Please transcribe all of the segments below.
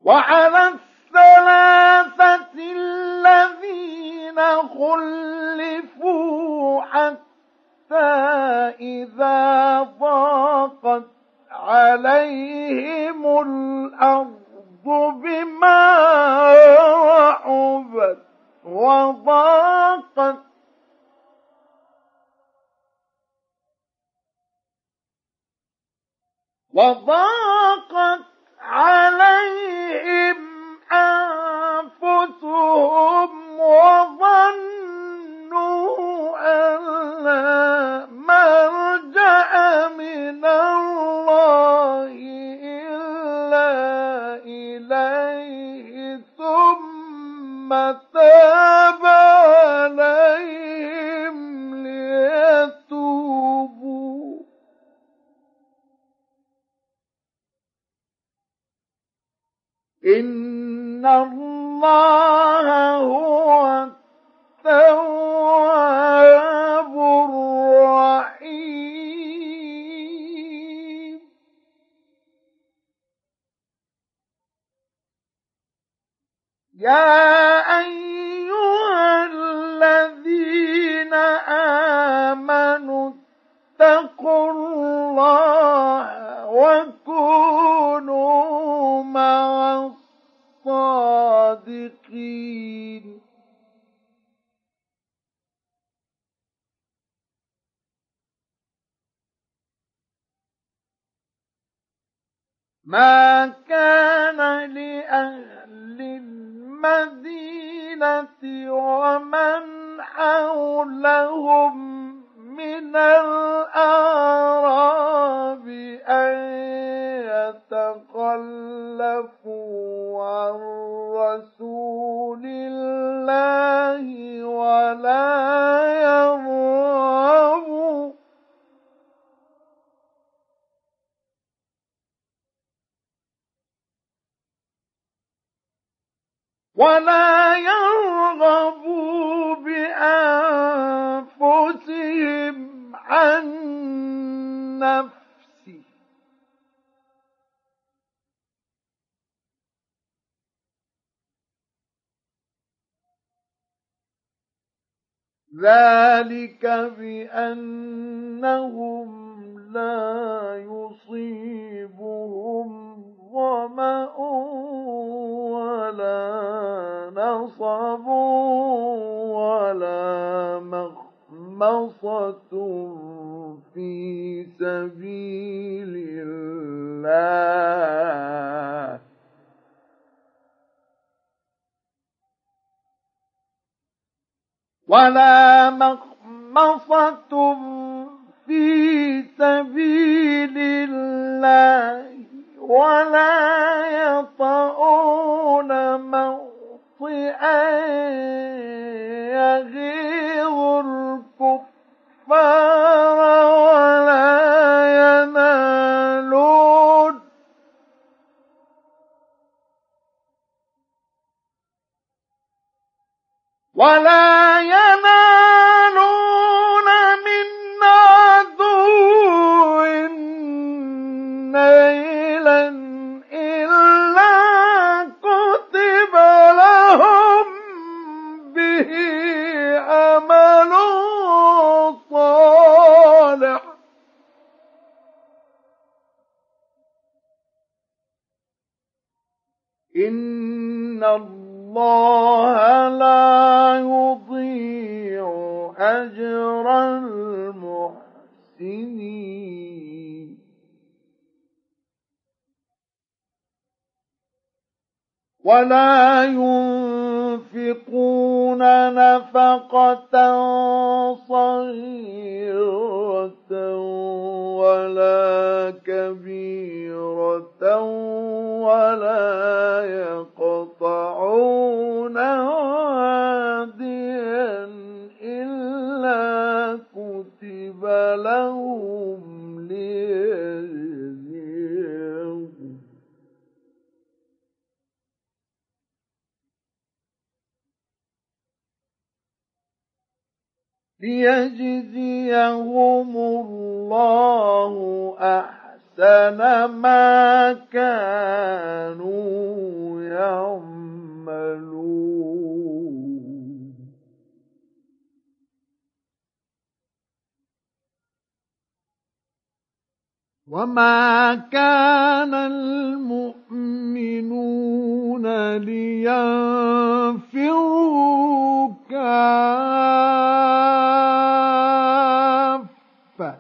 وعلى الثلاثة الذين خلفوا حتى إذا ضاقت عليهم الأرض بما رحبت وضاقت عليهم أنفسهم وظنوا أن لا ملجأ من الله إلا إليه ثم تاب عليهم ليتوبوا إن الله هو التواب الرحيم. يا أيها الذين آمنوا اتقوا الله وكونوا مع الصادقين. ما كان لأهل المدينة ومن حولهم من الأعراب أن يتخلفوا عن رسول الله ولا يرغبوا بأنفسهم عن نفسه ذلك بأنهم لا يصيبهم ظمأ ولا نصب ولا مخمصة في سبيل الله ولا مخمصة في سبيل الله ولا يطؤون موطئا يغيظ الكفار ولا ينالون من عدو نيلا إلا كتب لهم به عمل صالح إن الله لا يضيع أجر المحسنين ولا ينفقون نفقة صغيرة ولا كبيرة ولا يقطعون واديا إلا كتب لهم ليجزيهم الله أحسن ما كانوا وما كان المؤمنون لينفروا كافة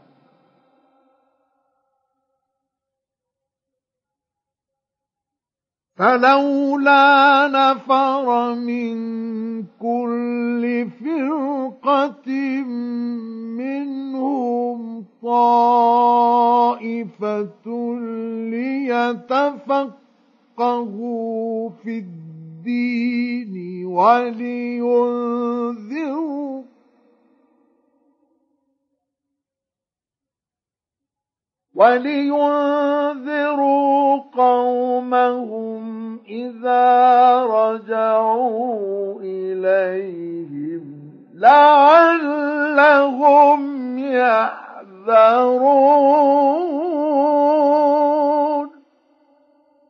فلولا نفر من كل فرقة منهم طائفة ليتفقهوا في الدين ولينذروا قومهم إذا رجعوا إليهم لعلهم يحذرون.